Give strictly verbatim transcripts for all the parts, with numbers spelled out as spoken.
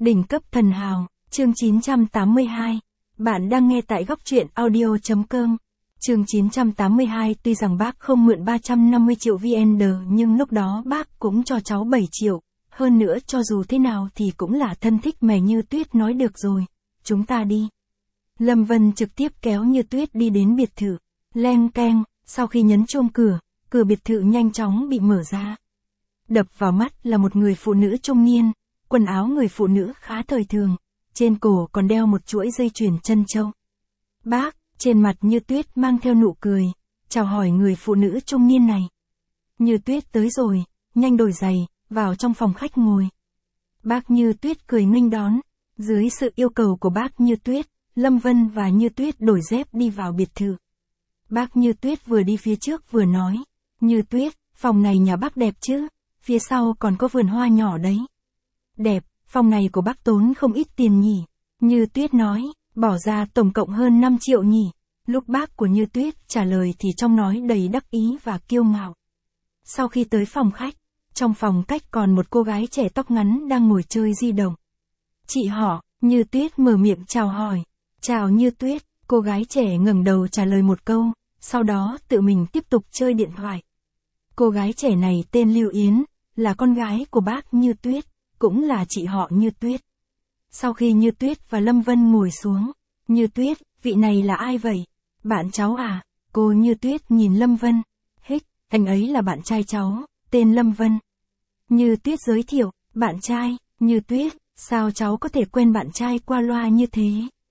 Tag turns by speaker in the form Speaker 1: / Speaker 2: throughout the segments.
Speaker 1: Đỉnh cấp thần hào, chương chín trăm tám mươi hai. Bạn đang nghe tại góc truyện audio chấm com. Chương chín trăm tám mươi hai, tuy rằng bác không mượn ba trăm năm mươi triệu vê en đê nhưng lúc đó bác cũng cho cháu bảy triệu. Hơn nữa cho dù thế nào thì cũng là thân thích mẹ Như Tuyết nói được rồi. Chúng ta đi. Lâm Vân trực tiếp kéo Như Tuyết đi đến biệt thự. Leng keng, sau khi nhấn chuông cửa, cửa biệt thự nhanh chóng bị mở ra. Đập vào mắt là một người phụ nữ trung niên. Quần áo người phụ nữ khá thời thường, trên cổ còn đeo một chuỗi dây chuyền trân châu. Bác, trên mặt Như Tuyết mang theo nụ cười, chào hỏi người phụ nữ trung niên này. Như Tuyết tới rồi, nhanh đổi giày, vào trong phòng khách ngồi. Bác Như Tuyết cười nghênh đón, dưới sự yêu cầu của bác Như Tuyết, Lâm Vân và Như Tuyết đổi dép đi vào biệt thự. Bác Như Tuyết vừa đi phía trước vừa nói, Như Tuyết, phòng này nhà bác đẹp chứ, phía sau còn có vườn hoa nhỏ đấy. Đẹp, phòng này của bác tốn không ít tiền nhỉ. Như Tuyết nói, bỏ ra tổng cộng hơn năm triệu nhỉ. Lúc bác của Như Tuyết trả lời thì trong nói đầy đắc ý và kiêu ngạo. Sau khi tới phòng khách, trong phòng cách còn một cô gái trẻ tóc ngắn đang ngồi chơi di động. Chị họ, Như Tuyết mở miệng chào hỏi. Chào Như Tuyết, cô gái trẻ ngẩng đầu trả lời một câu, sau đó tự mình tiếp tục chơi điện thoại. Cô gái trẻ này tên Lưu Yến, là con gái của bác Như Tuyết, cũng là chị họ Như Tuyết. Sau khi Như Tuyết và Lâm Vân ngồi xuống, Như Tuyết, vị này là ai vậy? Bạn cháu à? Cô Như Tuyết nhìn Lâm Vân. Hích, anh ấy là bạn trai cháu, tên Lâm Vân. Như Tuyết giới thiệu, bạn trai, Như Tuyết, sao cháu có thể quen bạn trai qua loa như thế?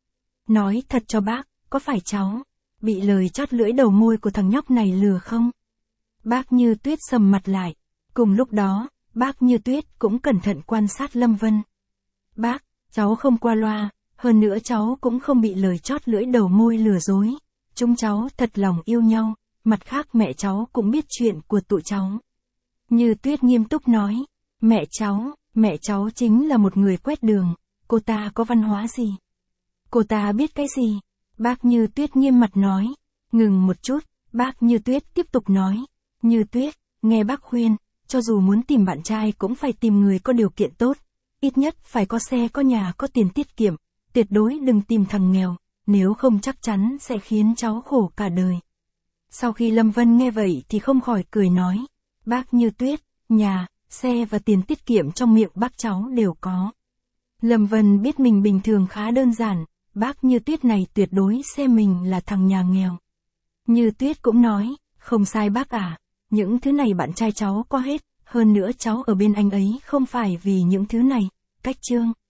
Speaker 1: Nói thật cho bác, có phải cháu bị lời chót lưỡi đầu môi của thằng nhóc này lừa không? Bác Như Tuyết sầm mặt lại. Cùng lúc đó, bác Như Tuyết cũng cẩn thận quan sát Lâm Vân. Bác, cháu không qua loa, hơn nữa cháu cũng không bị lời chót lưỡi đầu môi lừa dối. Chúng cháu thật lòng yêu nhau, mặt khác mẹ cháu cũng biết chuyện của tụi cháu. Như Tuyết nghiêm túc nói, mẹ cháu, mẹ cháu chính là một người quét đường, cô ta có văn hóa gì? Cô ta biết cái gì? Bác Như Tuyết nghiêm mặt nói. Ngừng một chút, bác Như Tuyết tiếp tục nói. Như Tuyết, nghe bác khuyên, cho dù muốn tìm bạn trai cũng phải tìm người có điều kiện tốt, ít nhất phải có xe có nhà có tiền tiết kiệm, tuyệt đối đừng tìm thằng nghèo, nếu không chắc chắn sẽ khiến cháu khổ cả đời. Sau khi Lâm Vân nghe vậy thì không khỏi cười nói, bác Như Tuyết, nhà, xe và tiền tiết kiệm trong miệng bác cháu đều có. Lâm Vân biết mình bình thường khá đơn giản, bác Như Tuyết này tuyệt đối xem mình là thằng nhà nghèo. Như Tuyết cũng nói, không sai bác à. Những thứ này bạn trai cháu có hết, hơn nữa cháu ở bên anh ấy không phải vì những thứ này, cách chương.